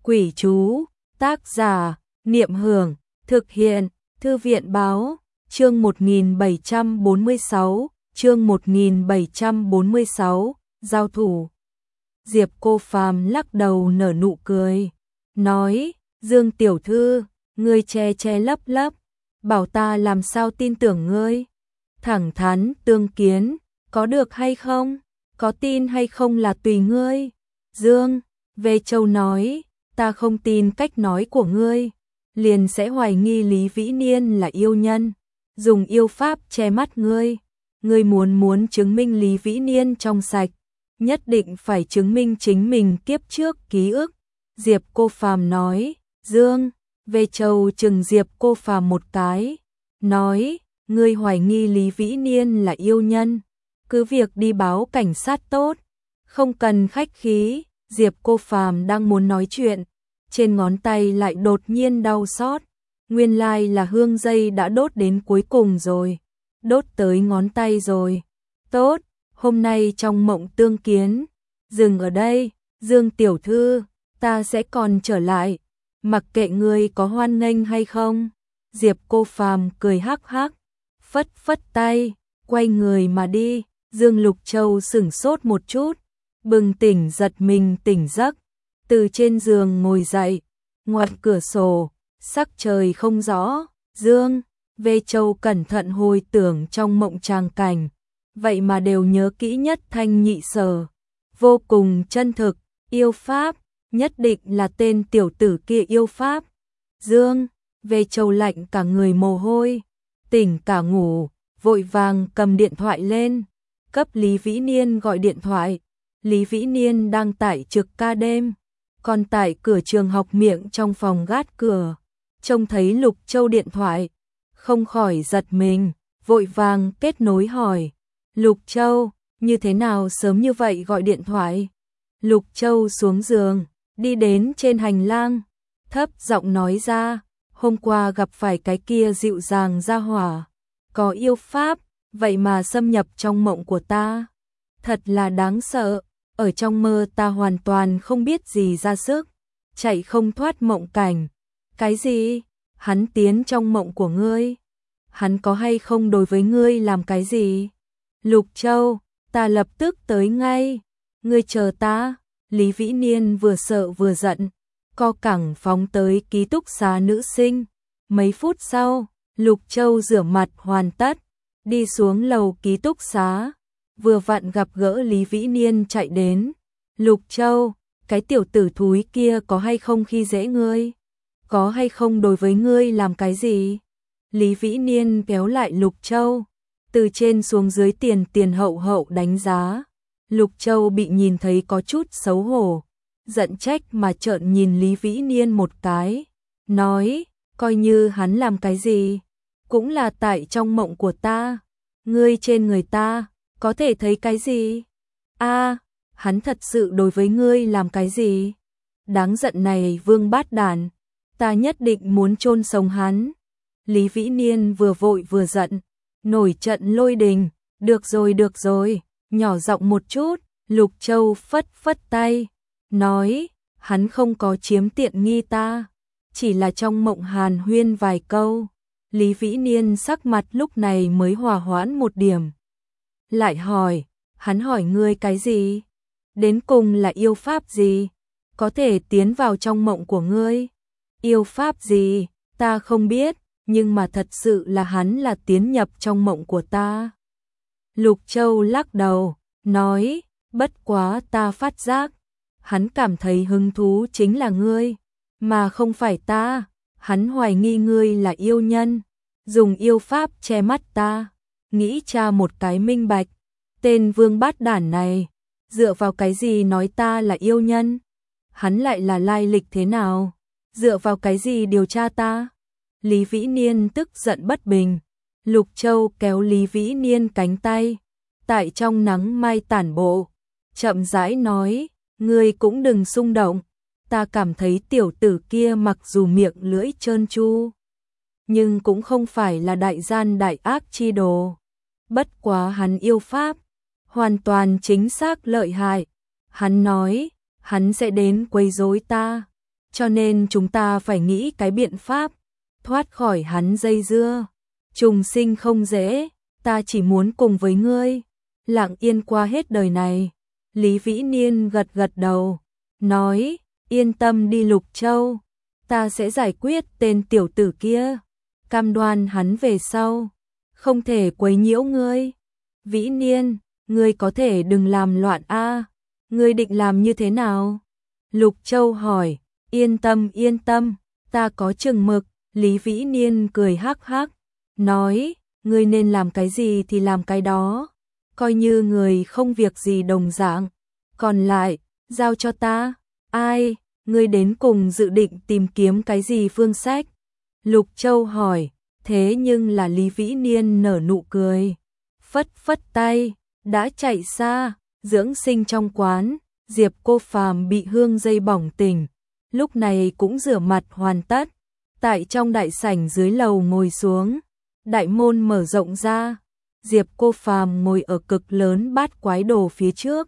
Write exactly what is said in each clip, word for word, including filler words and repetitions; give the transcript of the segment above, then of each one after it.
Quỷ chú, tác giả, Niệm Hưởng, thực hiện, Thư viện báo, chương một nghìn bảy trăm bốn mươi sáu, chương một nghìn bảy trăm bốn mươi sáu, giao thủ. Diệp Cô Phàm lắc đầu nở nụ cười, nói, Dương tiểu thư, ngươi che che lấp lấp, bảo ta làm sao tin tưởng ngươi. Thẳng thắn tương kiến, có được hay không, có tin hay không là tùy ngươi. Dương, Về Châu nói, ta không tin cách nói của ngươi, liền sẽ hoài nghi Lý Vĩ Niên là yêu nhân, dùng yêu pháp che mắt ngươi. Ngươi muốn muốn chứng minh Lý Vĩ Niên trong sạch, nhất định phải chứng minh chính mình kiếp trước ký ức. Diệp Cô Phàm nói, Dương, Về Châu chừng Diệp Cô Phàm một cái, nói, ngươi hoài nghi Lý Vĩ Niên là yêu nhân, cứ việc đi báo cảnh sát tốt, không cần khách khí. Diệp Cô Phàm đang muốn nói chuyện, trên ngón tay lại đột nhiên đau xót, nguyên lai là hương dây đã đốt đến cuối cùng rồi, đốt tới ngón tay rồi. Tốt, hôm nay trong mộng tương kiến, dừng ở đây, Dương tiểu thư, ta sẽ còn trở lại, mặc kệ ngươi có hoan nghênh hay không. Diệp Cô Phàm cười hắc hắc, phất phất tay, quay người mà đi. Dương Lục Châu sửng sốt một chút, bừng tỉnh giật mình tỉnh giấc, từ trên giường ngồi dậy, ngoặt cửa sổ, sắc trời không rõ. Dương, Về Châu cẩn thận hồi tưởng trong mộng tràng cảnh, vậy mà đều nhớ kỹ nhất thanh nhị sở, vô cùng chân thực. Yêu pháp, nhất định là tên tiểu tử kia yêu pháp. Dương, Về Châu lạnh cả người mồ hôi, tỉnh cả ngủ, vội vàng cầm điện thoại lên, cấp Lý Vĩ Niên gọi điện thoại. Lý Vĩ Niên đang tại trực ca đêm, còn tại cửa trường học miệng trong phòng gác cửa, trông thấy Lục Châu điện thoại, không khỏi giật mình, vội vàng kết nối hỏi, Lục Châu, như thế nào sớm như vậy gọi điện thoại? Lục Châu xuống giường, đi đến trên hành lang, thấp giọng nói ra, hôm qua gặp phải cái kia dịu dàng ra hỏa, có yêu pháp, vậy mà xâm nhập trong mộng của ta, thật là đáng sợ. Ở trong mơ ta hoàn toàn không biết gì ra sức, chạy không thoát mộng cảnh. Cái gì? Hắn tiến trong mộng của ngươi? Hắn có hay không đối với ngươi làm cái gì? Lục Châu, ta lập tức tới ngay. Ngươi chờ ta. Lý Vĩ Niên vừa sợ vừa giận, co cẳng phóng tới ký túc xá nữ sinh. Mấy phút sau, Lục Châu rửa mặt hoàn tất, đi xuống lầu ký túc xá. Vừa vặn gặp gỡ Lý Vĩ Niên chạy đến. Lục Châu, cái tiểu tử thúi kia có hay không khi dễ ngươi? Có hay không đối với ngươi làm cái gì? Lý Vĩ Niên kéo lại Lục Châu, từ trên xuống dưới tiền tiền hậu hậu đánh giá. Lục Châu bị nhìn thấy có chút xấu hổ, giận trách mà trợn nhìn Lý Vĩ Niên một cái, nói, coi như hắn làm cái gì, cũng là tại trong mộng của ta, ngươi trên người ta có thể thấy cái gì? A, à, hắn thật sự đối với ngươi làm cái gì? Đáng giận này vương bát đản, ta nhất định muốn chôn sống hắn. Lý Vĩ Niên vừa vội vừa giận, nổi trận lôi đình, được rồi được rồi, nhỏ giọng một chút. Lục Châu phất phất tay, nói, hắn không có chiếm tiện nghi ta, chỉ là trong mộng hàn huyên vài câu. Lý Vĩ Niên sắc mặt lúc này mới hòa hoãn một điểm. Lại hỏi, hắn hỏi ngươi cái gì? Đến cùng là yêu pháp gì? Có thể tiến vào trong mộng của ngươi? Yêu pháp gì? Ta không biết, nhưng mà thật sự là hắn là tiến nhập trong mộng của ta. Lục Châu lắc đầu, nói, bất quá ta phát giác, hắn cảm thấy hứng thú chính là ngươi, mà không phải ta. Hắn hoài nghi ngươi là yêu nhân, dùng yêu pháp che mắt ta. Nghĩ cha một cái minh bạch, tên vương bát đản này, dựa vào cái gì nói ta là yêu nhân? Hắn lại là lai lịch thế nào? Dựa vào cái gì điều tra ta? Lý Vĩ Niên tức giận bất bình. Lục Châu kéo Lý Vĩ Niên cánh tay, tại trong nắng mai tản bộ, chậm rãi nói, ngươi cũng đừng xung động, ta cảm thấy tiểu tử kia mặc dù miệng lưỡi trơn tru, nhưng cũng không phải là đại gian đại ác chi đồ. Bất quá hắn yêu pháp, hoàn toàn chính xác lợi hại. Hắn nói, hắn sẽ đến quấy rối ta, cho nên chúng ta phải nghĩ cái biện pháp thoát khỏi hắn dây dưa. Trùng sinh không dễ, ta chỉ muốn cùng với ngươi lặng yên qua hết đời này. Lý Vĩ Niên gật gật đầu, nói, yên tâm đi Lục Châu, ta sẽ giải quyết tên tiểu tử kia, cam đoan hắn về sau không thể quấy nhiễu ngươi. Vĩ Niên, ngươi có thể đừng làm loạn a, ngươi định làm như thế nào? Lục Châu hỏi. Yên tâm yên tâm, ta có chừng mực. Lý Vĩ Niên cười hắc hắc, nói, ngươi nên làm cái gì thì làm cái đó, coi như người không việc gì đồng dạng, còn lại, giao cho ta. Ai, ngươi đến cùng dự định tìm kiếm cái gì phương sách? Lục Châu hỏi, thế nhưng là Lý Vĩ Niên nở nụ cười, phất phất tay, đã chạy xa. Dưỡng sinh trong quán, Diệp Cô Phàm bị hương dây bỏng tỉnh, lúc này cũng rửa mặt hoàn tất, tại trong đại sảnh dưới lầu ngồi xuống, đại môn mở rộng ra, Diệp Cô Phàm ngồi ở cực lớn bát quái đồ phía trước.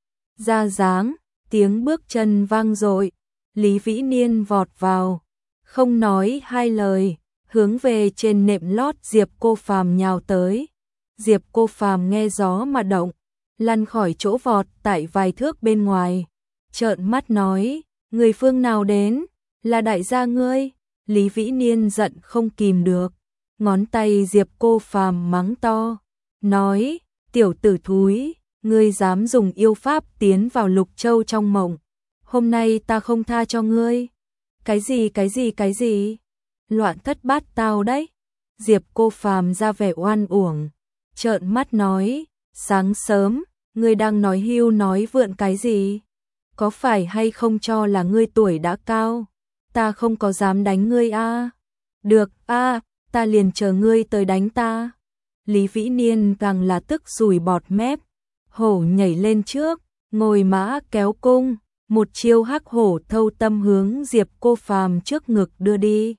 Ra dáng, tiếng bước chân vang dội, Lý Vĩ Niên vọt vào, không nói hai lời, hướng về trên nệm lót Diệp Cô Phàm nhào tới. Diệp Cô Phàm nghe gió mà động, lăn khỏi chỗ vọt tại vài thước bên ngoài, trợn mắt nói, người phương nào đến, là đại gia ngươi. Lý Vĩ Niên giận không kìm được, ngón tay Diệp Cô Phàm mắng to, nói, tiểu tử thúi, ngươi dám dùng yêu pháp tiến vào Lục Châu trong mộng, hôm nay ta không tha cho ngươi. Cái gì cái gì cái gì? Loạn thất bát tao đấy. Diệp Cô Phàm ra vẻ oan uổng, trợn mắt nói, sáng sớm, ngươi đang nói hưu nói vượn cái gì? Có phải hay không cho là ngươi tuổi đã cao, ta không có dám đánh ngươi a. À? Được a, à, ta liền chờ ngươi tới đánh ta. Lý Vĩ Niên càng là tức sùi bọt mép, hổ nhảy lên trước, ngồi mã kéo cung, một chiêu hắc hổ thâu tâm hướng Diệp Cô Phàm trước ngực đưa đi.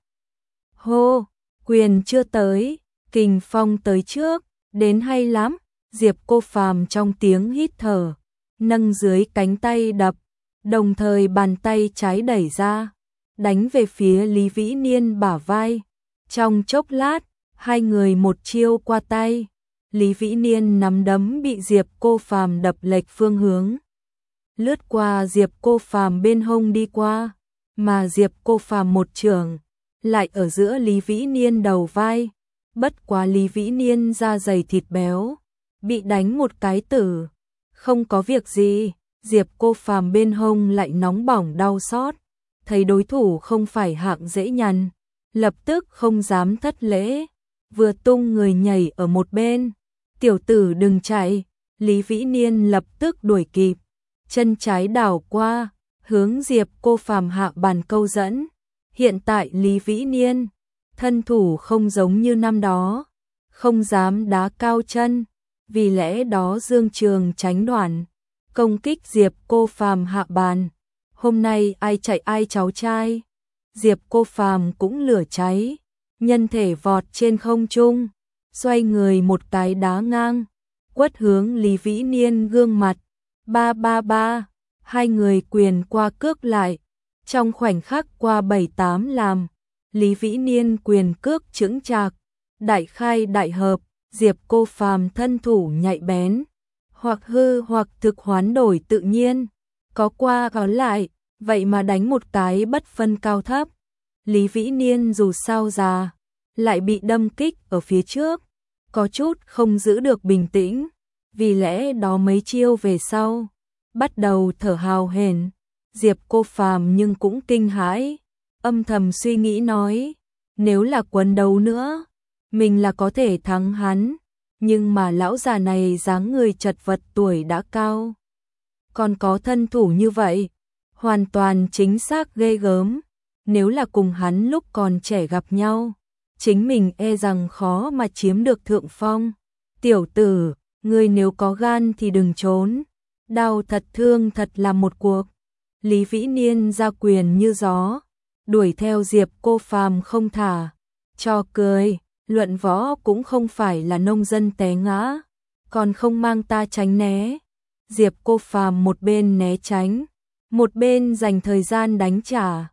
Hô, quyền chưa tới, kình phong tới trước, đến hay lắm. Diệp Cô Phàm trong tiếng hít thở, nâng dưới cánh tay đập, đồng thời bàn tay trái đẩy ra, đánh về phía Lý Vĩ Niên bả vai. Trong chốc lát, hai người một chiêu qua tay, Lý Vĩ Niên nắm đấm bị Diệp Cô Phàm đập lệch phương hướng, lướt qua Diệp Cô Phàm bên hông đi qua, mà Diệp Cô Phàm một chưởng lại ở giữa Lý Vĩ Niên đầu vai. Bất quá Lý Vĩ Niên da dày thịt béo, bị đánh một cái tử, không có việc gì. Diệp Cô Phàm bên hông lại nóng bỏng đau xót, thấy đối thủ không phải hạng dễ nhằn, lập tức không dám thất lễ, vừa tung người nhảy ở một bên. Tiểu tử đừng chạy. Lý Vĩ Niên lập tức đuổi kịp, chân trái đảo qua, hướng Diệp Cô Phàm hạ bàn câu dẫn. Hiện tại Lý Vĩ Niên, thân thủ không giống như năm đó, không dám đá cao chân, vì lẽ đó Dương Trường tránh đoạn, công kích Diệp Cô Phàm hạ bàn. Hôm nay ai chạy ai cháu trai. Diệp Cô Phàm cũng lửa cháy, nhân thể vọt trên không trung, xoay người một cái đá ngang, quất hướng Lý Vĩ Niên gương mặt. Ba ba ba, hai người quyền qua cước lại, trong khoảnh khắc qua bảy tám làm, Lý Vĩ Niên quyền cước chững chạc, đại khai đại hợp. Diệp Cô Phàm thân thủ nhạy bén, hoặc hư hoặc thực hoán đổi tự nhiên, có qua có lại, vậy mà đánh một cái bất phân cao thấp. Lý Vĩ Niên dù sao già, lại bị đâm kích ở phía trước, có chút không giữ được bình tĩnh, vì lẽ đó mấy chiêu về sau, bắt đầu thở hào hển. Diệp Cô Phàm nhưng cũng kinh hãi, âm thầm suy nghĩ nói, nếu là quần đấu nữa, mình là có thể thắng hắn, nhưng mà lão già này dáng người chật vật, tuổi đã cao, còn có thân thủ như vậy, hoàn toàn chính xác ghê gớm. Nếu là cùng hắn lúc còn trẻ gặp nhau, chính mình e rằng khó mà chiếm được thượng phong. Tiểu tử, ngươi nếu có gan thì đừng trốn, đau thật thương thật là một cuộc. Lý Vĩ Niên ra quyền như gió, đuổi theo Diệp Cô Phàm không thả, cho cười. Luận võ cũng không phải là nông dân té ngã, còn không mang ta tránh né. Diệp Cô Phàm một bên né tránh, một bên dành thời gian đánh trả.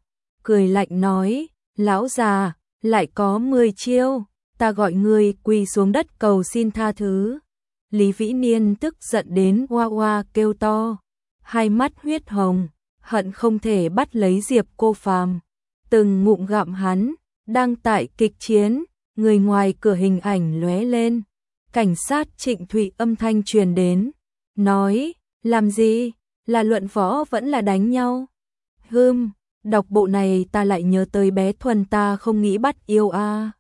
cười lạnh nói, lão già, lại có mười chiêu, ta gọi ngươi quỳ xuống đất cầu xin tha thứ. Lý Vĩ Niên tức giận đến oa oa kêu to, hai mắt huyết hồng, hận không thể bắt lấy Diệp Cô Phàm, từng ngụm gặm hắn. Đang tại kịch chiến, người ngoài cửa hình ảnh lóe lên, cảnh sát Trịnh Thụy âm thanh truyền đến, nói, làm gì, là luận võ vẫn là đánh nhau? Hừm, đọc bộ này ta lại nhớ tới bé Thuần ta không nghĩ bắt yêu a. À.